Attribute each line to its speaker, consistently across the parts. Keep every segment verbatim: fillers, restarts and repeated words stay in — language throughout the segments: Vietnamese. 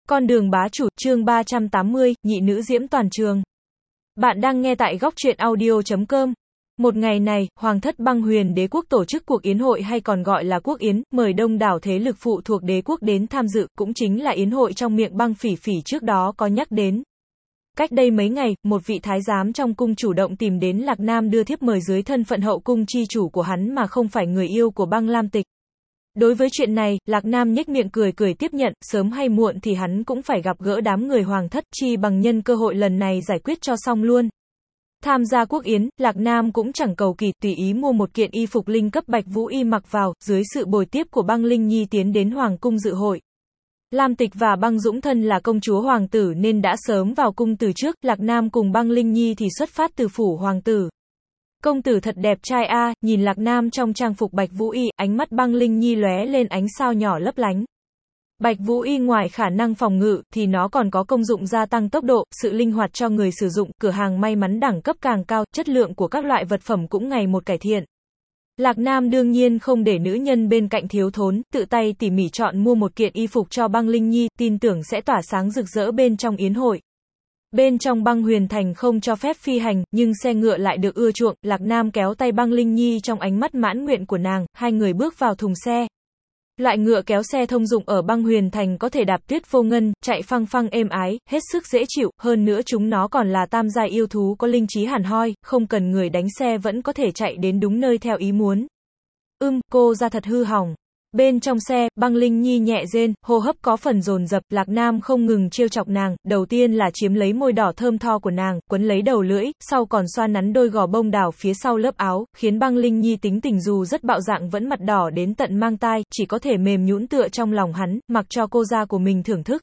Speaker 1: Con đường bá chủ, chương ba trăm tám mươi, nhị nữ diễm toàn trường. Bạn đang nghe tại góc truyện audio chấm com. Một ngày này, Hoàng thất Băng Huyền Đế quốc tổ chức cuộc yến hội hay còn gọi là quốc yến, mời đông đảo thế lực phụ thuộc đế quốc đến tham dự, cũng chính là yến hội trong miệng Băng Phỉ Phỉ trước đó có nhắc đến. Cách đây mấy ngày, một vị thái giám trong cung chủ động tìm đến Lạc Nam đưa thiếp mời dưới thân phận hậu cung chi chủ của hắn mà không phải người yêu của Băng Lam Tịch. Đối với chuyện này, Lạc Nam nhếch miệng cười cười tiếp nhận, sớm hay muộn thì hắn cũng phải gặp gỡ đám người hoàng thất, chi bằng nhân cơ hội lần này giải quyết cho xong luôn. Tham gia quốc yến, Lạc Nam cũng chẳng cầu kỳ, tùy ý mua một kiện y phục linh cấp Bạch Vũ Y mặc vào, dưới sự bồi tiếp của Băng Linh Nhi tiến đến hoàng cung dự hội. Lam Tịch và Băng Dũng thân là công chúa hoàng tử nên đã sớm vào cung từ trước, Lạc Nam cùng Băng Linh Nhi thì xuất phát từ phủ hoàng tử. Công tử thật đẹp trai a, nhìn Lạc Nam trong trang phục Bạch Vũ Y, ánh mắt Băng Linh Nhi lóe lên ánh sao nhỏ lấp lánh. Bạch Vũ Y ngoài khả năng phòng ngự, thì nó còn có công dụng gia tăng tốc độ, sự linh hoạt cho người sử dụng, cửa hàng may mắn đẳng cấp càng cao, chất lượng của các loại vật phẩm cũng ngày một cải thiện. Lạc Nam đương nhiên không để nữ nhân bên cạnh thiếu thốn, tự tay tỉ mỉ chọn mua một kiện y phục cho Băng Linh Nhi, tin tưởng sẽ tỏa sáng rực rỡ bên trong yến hội. Bên trong Băng Huyền Thành không cho phép phi hành, nhưng xe ngựa lại được ưa chuộng, Lạc Nam kéo tay Băng Linh Nhi trong ánh mắt mãn nguyện của nàng, hai người bước vào thùng xe. Loại ngựa kéo xe thông dụng ở Băng Huyền Thành có thể đạp tuyết vô ngân, chạy phăng phăng êm ái, hết sức dễ chịu, hơn nữa chúng nó còn là tam giai yêu thú có linh trí hẳn hoi, không cần người đánh xe vẫn có thể chạy đến đúng nơi theo ý muốn. Ưm, cô ra thật hư hỏng. Bên trong xe, Băng Linh Nhi nhẹ rên, hô hấp có phần dồn dập, Lạc Nam không ngừng trêu chọc nàng, đầu tiên là chiếm lấy môi đỏ thơm tho của nàng, quấn lấy đầu lưỡi, sau còn xoa nắn đôi gò bông đào phía sau lớp áo, khiến Băng Linh Nhi tính tình dù rất bạo dạn vẫn mặt đỏ đến tận mang tai, chỉ có thể mềm nhũn tựa trong lòng hắn, mặc cho cô da của mình thưởng thức.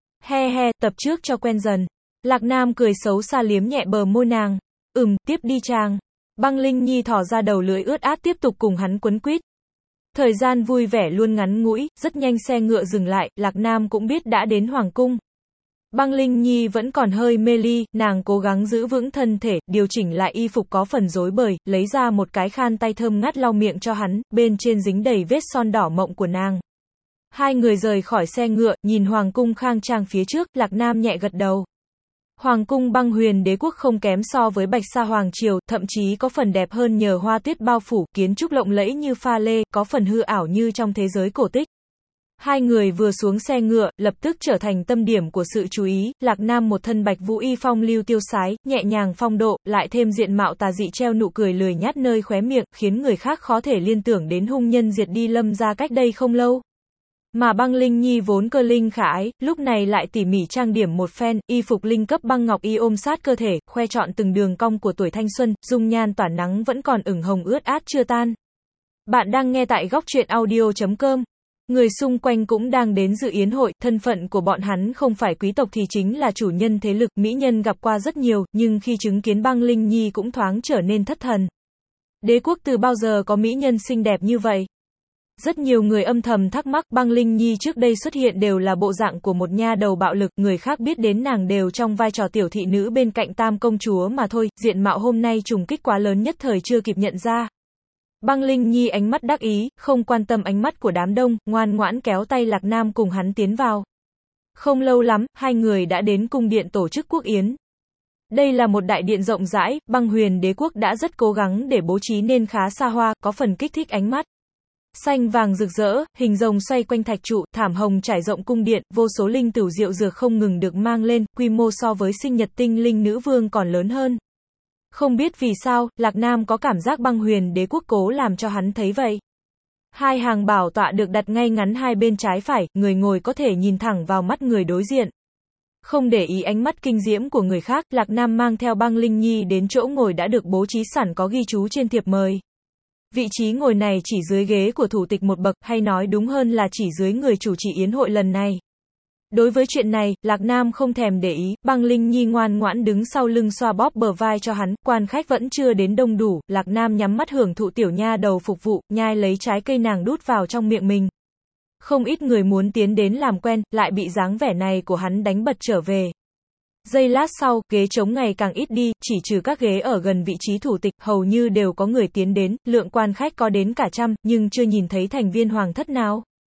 Speaker 1: He he, tập trước cho quen dần. Lạc Nam cười xấu xa liếm nhẹ bờ môi nàng. Ừm, tiếp đi chàng. Băng Linh Nhi thò ra đầu lưỡi ướt át tiếp tục cùng hắn quấn quýt. Thời gian vui vẻ luôn ngắn ngủi, rất nhanh xe ngựa dừng lại, Lạc Nam cũng biết đã đến hoàng cung. Băng Linh Nhi vẫn còn hơi mê ly, nàng cố gắng giữ vững thân thể, điều chỉnh lại y phục có phần rối bời, lấy ra một cái khăn tay thơm ngát lau miệng cho hắn, bên trên dính đầy vết son đỏ mộng của nàng. Hai người rời khỏi xe ngựa, nhìn hoàng cung khang trang phía trước, Lạc Nam nhẹ gật đầu. Hoàng cung Băng Huyền Đế quốc không kém so với Bạch Sa Hoàng triều, thậm chí có phần đẹp hơn nhờ hoa tuyết bao phủ, kiến trúc lộng lẫy như pha lê, có phần hư ảo như trong thế giới cổ tích. Hai người vừa xuống xe ngựa, lập tức trở thành tâm điểm của sự chú ý, Lạc Nam một thân Bạch Vũ Y phong lưu tiêu sái, nhẹ nhàng phong độ, lại thêm diện mạo tà dị treo nụ cười lười nhát nơi khóe miệng, khiến người khác khó thể liên tưởng đến hung nhân diệt đi Lâm gia cách đây không lâu. Mà Băng Linh Nhi vốn cơ linh khả ái, lúc này lại tỉ mỉ trang điểm một phen, y phục linh cấp băng ngọc y ôm sát cơ thể, khoe trọn từng đường cong của tuổi thanh xuân, dung nhan tỏa nắng vẫn còn ửng hồng ướt át chưa tan. Bạn đang nghe tại góc truyện audio chấm com. Người xung quanh cũng đang đến dự yến hội, thân phận của bọn hắn không phải quý tộc thì chính là chủ nhân thế lực, mỹ nhân gặp qua rất nhiều, nhưng khi chứng kiến Băng Linh Nhi cũng thoáng trở nên thất thần. Đế quốc từ bao giờ có mỹ nhân xinh đẹp như vậy? Rất nhiều người âm thầm thắc mắc, Băng Linh Nhi trước đây xuất hiện đều là bộ dạng của một nha đầu bạo lực, người khác biết đến nàng đều trong vai trò tiểu thị nữ bên cạnh tam công chúa mà thôi, diện mạo hôm nay trùng kích quá lớn nhất thời chưa kịp nhận ra. Băng Linh Nhi ánh mắt đắc ý, không quan tâm ánh mắt của đám đông, ngoan ngoãn kéo tay Lạc Nam cùng hắn tiến vào. Không lâu lắm, hai người đã đến cung điện tổ chức quốc yến. Đây là một đại điện rộng rãi, Băng Huyền Đế quốc đã rất cố gắng để bố trí nên khá xa hoa, có phần kích thích ánh mắt. Xanh vàng rực rỡ, hình rồng xoay quanh thạch trụ, thảm hồng trải rộng cung điện, vô số linh tửu rượu dược không ngừng được mang lên, quy mô so với sinh nhật tinh linh nữ vương còn lớn hơn. Không biết vì sao, Lạc Nam có cảm giác Băng Huyền Đế quốc cố làm cho hắn thấy vậy. Hai hàng bảo tọa được đặt ngay ngắn hai bên trái phải, người ngồi có thể nhìn thẳng vào mắt người đối diện. Không để ý ánh mắt kinh diễm của người khác, Lạc Nam mang theo Băng Linh Nhi đến chỗ ngồi đã được bố trí sẵn có ghi chú trên thiệp mời. Vị trí ngồi này chỉ dưới ghế của thủ tịch một bậc, hay nói đúng hơn là chỉ dưới người chủ trì yến hội lần này. Đối với chuyện này, Lạc Nam không thèm để ý, Băng Linh Nhi ngoan ngoãn đứng sau lưng xoa bóp bờ vai cho hắn, quan khách vẫn chưa đến đông đủ, Lạc Nam nhắm mắt hưởng thụ tiểu nha đầu phục vụ, nhai lấy trái cây nàng đút vào trong miệng mình. Không ít người muốn tiến đến làm quen, lại bị dáng vẻ này của hắn đánh bật trở về. Giây lát sau, ghế trống ngày càng ít đi, chỉ trừ các ghế ở gần vị trí thủ tịch, hầu như đều có người tiến đến, lượng quan khách có đến cả trăm, nhưng chưa nhìn thấy thành viên hoàng thất nào.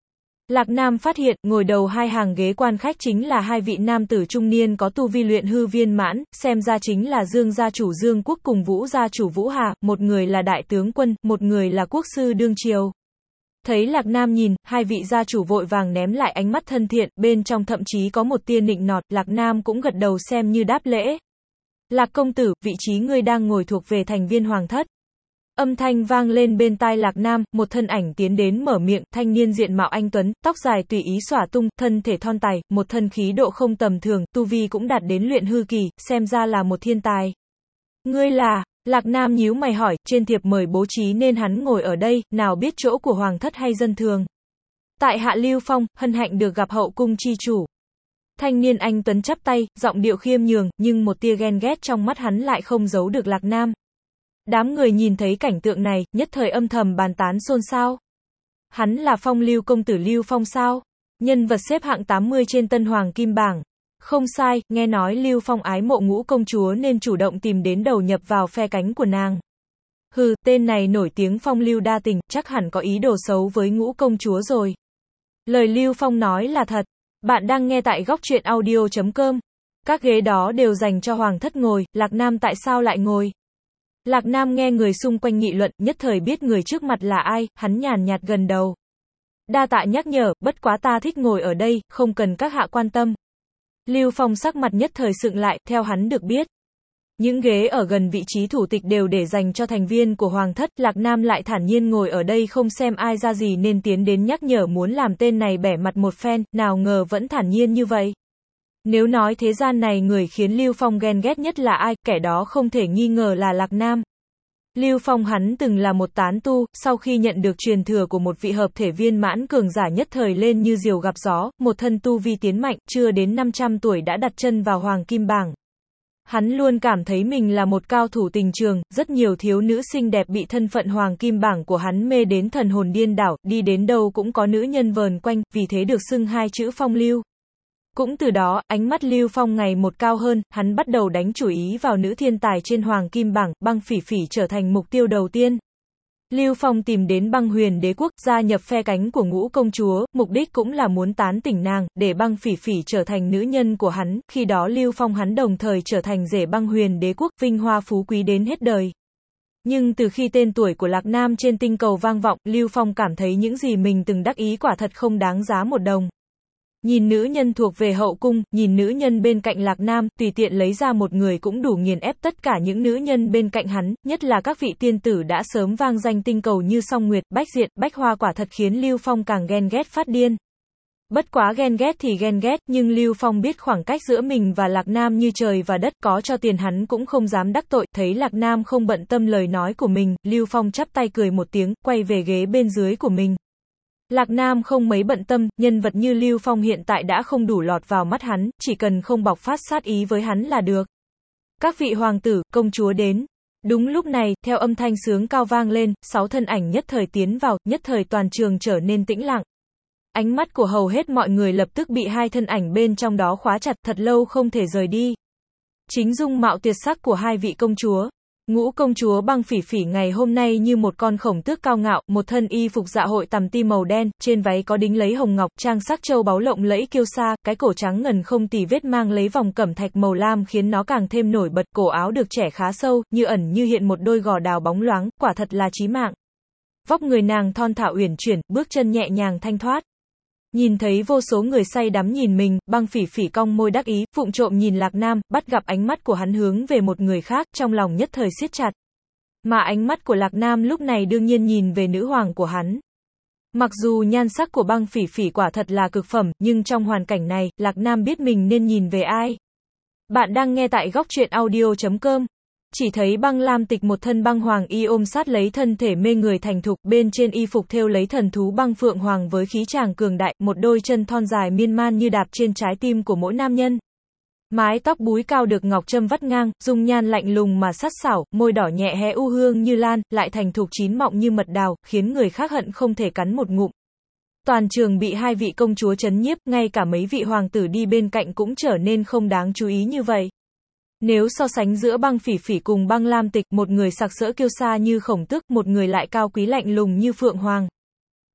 Speaker 1: Lạc Nam phát hiện, ngồi đầu hai hàng ghế quan khách chính là hai vị nam tử trung niên có tu vi luyện hư viên mãn, xem ra chính là Dương gia chủ Dương Quốc cùng Vũ gia chủ Vũ Hà, một người là đại tướng quân, một người là quốc sư đương triều. Thấy Lạc Nam nhìn, hai vị gia chủ vội vàng ném lại ánh mắt thân thiện, bên trong thậm chí có một tia nịnh nọt, Lạc Nam cũng gật đầu xem như đáp lễ. Lạc công tử, vị trí ngươi đang ngồi thuộc về thành viên hoàng thất. Âm thanh vang lên bên tai Lạc Nam, một thân ảnh tiến đến mở miệng, thanh niên diện mạo anh tuấn, tóc dài tùy ý xõa tung, thân thể thon tài, một thân khí độ không tầm thường, tu vi cũng đạt đến luyện hư kỳ, xem ra là một thiên tài. Ngươi là? Lạc Nam nhíu mày hỏi, trên thiệp mời bố trí nên hắn ngồi ở đây, nào biết chỗ của hoàng thất hay dân thường. Tại hạ Lưu Phong, hân hạnh được gặp hậu cung chi chủ. Thanh niên anh tuấn chắp tay, giọng điệu khiêm nhường, nhưng một tia ghen ghét trong mắt hắn lại không giấu được Lạc Nam. Đám người nhìn thấy cảnh tượng này, nhất thời âm thầm bàn tán xôn xao. Hắn là Phong Lưu công tử Lưu Phong sao? Nhân vật xếp hạng tám mươi trên Tân Hoàng Kim Bảng. Không sai, nghe nói Lưu Phong ái mộ Ngũ công chúa nên chủ động tìm đến đầu nhập vào phe cánh của nàng. Hừ, tên này nổi tiếng phong lưu đa tình, chắc hẳn có ý đồ xấu với Ngũ công chúa rồi. Lời Lưu Phong nói là thật. Bạn đang nghe tại góc truyện audio chấm com. Các ghế đó đều dành cho hoàng thất ngồi, Lạc Nam tại sao lại ngồi? Lạc Nam nghe người xung quanh nghị luận, nhất thời biết người trước mặt là ai, hắn nhàn nhạt gần đầu. Đa tạ nhắc nhở, bất quá ta thích ngồi ở đây, không cần các hạ quan tâm. Lưu Phong sắc mặt nhất thời sượng lại, theo hắn được biết. Những ghế ở gần vị trí thủ tịch đều để dành cho thành viên của hoàng thất, Lạc Nam lại thản nhiên ngồi ở đây không xem ai ra gì nên tiến đến nhắc nhở muốn làm tên này bẻ mặt một phen, nào ngờ vẫn thản nhiên như vậy. Nếu nói thế gian này người khiến Lưu Phong ghen ghét nhất là ai, kẻ đó không thể nghi ngờ là Lạc Nam. Lưu Phong hắn từng là một tán tu, sau khi nhận được truyền thừa của một vị hợp thể viên mãn cường giả nhất thời lên như diều gặp gió, một thân tu vi tiến mạnh, chưa đến năm trăm tuổi đã đặt chân vào Hoàng Kim Bảng. Hắn luôn cảm thấy mình là một cao thủ tình trường, rất nhiều thiếu nữ xinh đẹp bị thân phận Hoàng Kim Bảng của hắn mê đến thần hồn điên đảo, đi đến đâu cũng có nữ nhân vờn quanh, vì thế được xưng hai chữ Phong Lưu. Cũng từ đó, ánh mắt Lưu Phong ngày một cao hơn, hắn bắt đầu đánh chủ ý vào nữ thiên tài trên Hoàng Kim Bảng, Băng Phỉ Phỉ trở thành mục tiêu đầu tiên. Lưu Phong tìm đến Băng Huyền Đế quốc, gia nhập phe cánh của Ngũ công chúa, mục đích cũng là muốn tán tỉnh nàng, để Băng Phỉ Phỉ trở thành nữ nhân của hắn, khi đó Lưu Phong hắn đồng thời trở thành rể Băng Huyền Đế quốc, vinh hoa phú quý đến hết đời. Nhưng từ khi tên tuổi của Lạc Nam trên tinh cầu vang vọng, Lưu Phong cảm thấy những gì mình từng đắc ý quả thật không đáng giá một đồng. Nhìn nữ nhân thuộc về hậu cung, nhìn nữ nhân bên cạnh Lạc Nam, tùy tiện lấy ra một người cũng đủ nghiền ép tất cả những nữ nhân bên cạnh hắn, nhất là các vị tiên tử đã sớm vang danh tinh cầu như Song Nguyệt, Bách Diện, Bách Hoa quả thật khiến Lưu Phong càng ghen ghét phát điên. Bất quá ghen ghét thì ghen ghét, nhưng Lưu Phong biết khoảng cách giữa mình và Lạc Nam như trời và đất, có cho tiền hắn cũng không dám đắc tội, thấy Lạc Nam không bận tâm lời nói của mình, Lưu Phong chắp tay cười một tiếng, quay về ghế bên dưới của mình. Lạc Nam không mấy bận tâm, nhân vật như Lưu Phong hiện tại đã không đủ lọt vào mắt hắn, chỉ cần không bộc phát sát ý với hắn là được. Các vị hoàng tử, công chúa đến. Đúng lúc này, theo âm thanh sướng cao vang lên, sáu thân ảnh nhất thời tiến vào, nhất thời toàn trường trở nên tĩnh lặng. Ánh mắt của hầu hết mọi người lập tức bị hai thân ảnh bên trong đó khóa chặt, thật lâu không thể rời đi. Chính dung mạo tuyệt sắc của hai vị công chúa. Ngũ công chúa Băng Phỉ Phỉ ngày hôm nay như một con khổng tước cao ngạo, một thân y phục dạ hội tằm ti màu đen, trên váy có đính lấy hồng ngọc, trang sắc châu báu lộng lẫy kiêu sa, cái cổ trắng ngần không tì vết mang lấy vòng cẩm thạch màu lam khiến nó càng thêm nổi bật, cổ áo được trẻ khá sâu, như ẩn như hiện một đôi gò đào bóng loáng, quả thật là chí mạng. Vóc người nàng thon thả uyển chuyển, bước chân nhẹ nhàng thanh thoát. Nhìn thấy vô số người say đắm nhìn mình, Băng Phỉ Phỉ cong môi đắc ý, vụng trộm nhìn Lạc Nam, bắt gặp ánh mắt của hắn hướng về một người khác, trong lòng nhất thời siết chặt. Mà ánh mắt của Lạc Nam lúc này đương nhiên nhìn về nữ hoàng của hắn. Mặc dù nhan sắc của Băng Phỉ Phỉ quả thật là cực phẩm, nhưng trong hoàn cảnh này, Lạc Nam biết mình nên nhìn về ai. Bạn đang nghe tại góc truyện audio chấm com. Chỉ thấy Băng Lam Tịch một thân băng hoàng y ôm sát lấy thân thể mê người thành thục, bên trên y phục thêu lấy thần thú băng phượng hoàng với khí tràng cường đại, một đôi chân thon dài miên man như đạp trên trái tim của mỗi nam nhân. Mái tóc búi cao được ngọc trâm vắt ngang, dung nhan lạnh lùng mà sắc sảo, môi đỏ nhẹ hé u hương như lan, lại thành thục chín mọng như mật đào, khiến người khác hận không thể cắn một ngụm. Toàn trường bị hai vị công chúa trấn nhiếp, ngay cả mấy vị hoàng tử đi bên cạnh cũng trở nên không đáng chú ý như vậy. Nếu so sánh giữa Băng Phỉ Phỉ cùng Băng Lam Tịch, một người sặc sỡ kiêu sa như khổng tước, một người lại cao quý lạnh lùng như phượng hoàng.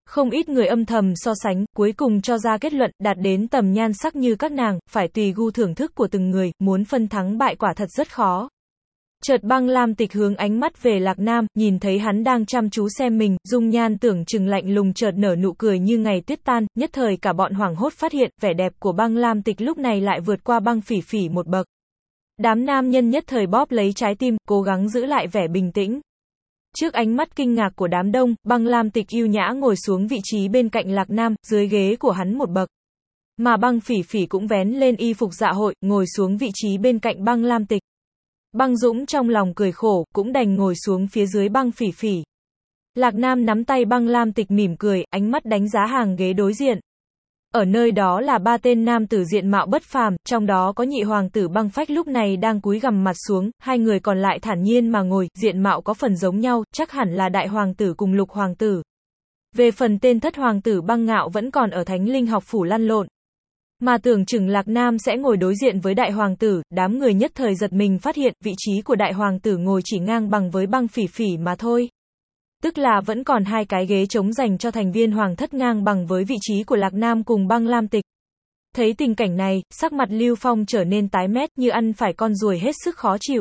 Speaker 1: Không ít người âm thầm so sánh, cuối cùng cho ra kết luận, đạt đến tầm nhan sắc như các nàng, phải tùy gu thưởng thức của từng người, muốn phân thắng bại quả thật rất khó. Chợt Băng Lam Tịch hướng ánh mắt về Lạc Nam, nhìn thấy hắn đang chăm chú xem mình, dung nhan tưởng chừng lạnh lùng chợt nở nụ cười như ngày tuyết tan, nhất thời cả bọn hoảng hốt phát hiện, vẻ đẹp của Băng Lam Tịch lúc này lại vượt qua Băng Phỉ Phỉ một bậc. Đám nam nhân nhất thời bóp lấy trái tim, cố gắng giữ lại vẻ bình tĩnh. Trước ánh mắt kinh ngạc của đám đông, Băng Lam Tịch yêu nhã ngồi xuống vị trí bên cạnh Lạc Nam, dưới ghế của hắn một bậc. Mà Băng Phỉ Phỉ cũng vén lên y phục dạ hội, ngồi xuống vị trí bên cạnh Băng Lam Tịch. Băng Dũng trong lòng cười khổ, cũng đành ngồi xuống phía dưới Băng Phỉ Phỉ. Lạc Nam nắm tay Băng Lam Tịch mỉm cười, ánh mắt đánh giá hàng ghế đối diện. Ở nơi đó là ba tên nam tử diện mạo bất phàm, trong đó có nhị hoàng tử Băng Phách lúc này đang cúi gằm mặt xuống, hai người còn lại thản nhiên mà ngồi, diện mạo có phần giống nhau, chắc hẳn là đại hoàng tử cùng lục hoàng tử. Về phần tên thất hoàng tử Băng Ngạo vẫn còn ở Thánh Linh học phủ lăn lộn. Mà tưởng chừng Lạc Nam sẽ ngồi đối diện với đại hoàng tử, đám người nhất thời giật mình phát hiện, vị trí của đại hoàng tử ngồi chỉ ngang bằng với Băng Phỉ Phỉ mà thôi. Tức là vẫn còn hai cái ghế trống dành cho thành viên hoàng thất ngang bằng với vị trí của Lạc Nam cùng Băng Lam Tịch. Thấy tình cảnh này, sắc mặt Lưu Phong trở nên tái mét như ăn phải con ruồi hết sức khó chịu.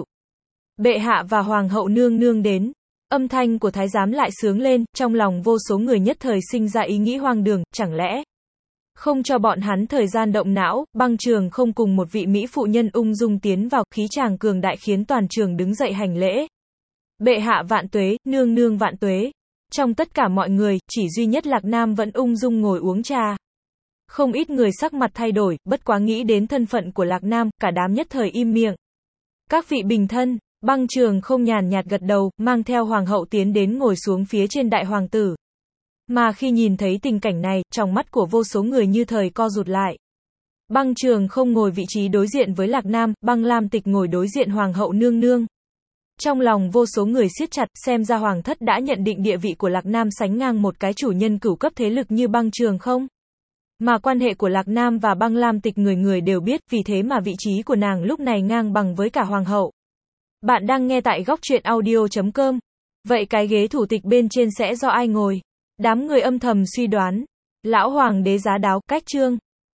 Speaker 1: Bệ hạ và hoàng hậu nương nương đến. Âm thanh của thái giám lại sướng lên, trong lòng vô số người nhất thời sinh ra ý nghĩ hoang đường, chẳng lẽ không cho bọn hắn thời gian động não, Băng Trường không cùng một vị mỹ phụ nhân ung dung tiến vào, khí chàng cường đại khiến toàn trường đứng dậy hành lễ. Bệ hạ vạn tuế, nương nương vạn tuế. Trong tất cả mọi người, chỉ duy nhất Lạc Nam vẫn ung dung ngồi uống trà. Không ít người sắc mặt thay đổi, bất quá nghĩ đến thân phận của Lạc Nam, cả đám nhất thời im miệng. Các vị bình thân, Băng Trường không nhàn nhạt gật đầu, mang theo hoàng hậu tiến đến ngồi xuống phía trên đại hoàng tử. Mà khi nhìn thấy tình cảnh này, trong mắt của vô số người như thời co rụt lại. Băng Trường không ngồi vị trí đối diện với Lạc Nam, Băng Lam Tịch ngồi đối diện hoàng hậu nương nương. Trong lòng vô số người siết chặt, xem ra hoàng thất đã nhận định địa vị của Lạc Nam sánh ngang một cái chủ nhân cửu cấp thế lực như Băng Trường không? Mà quan hệ của Lạc Nam và Băng Lam Tịch người người đều biết, vì thế mà vị trí của nàng lúc này ngang bằng với cả hoàng hậu. Bạn đang nghe tại góc truyện audio chấm com. Vậy cái ghế thủ tịch bên trên sẽ do ai ngồi? Đám người âm thầm suy đoán. Lão hoàng đế giá đáo, cách chương.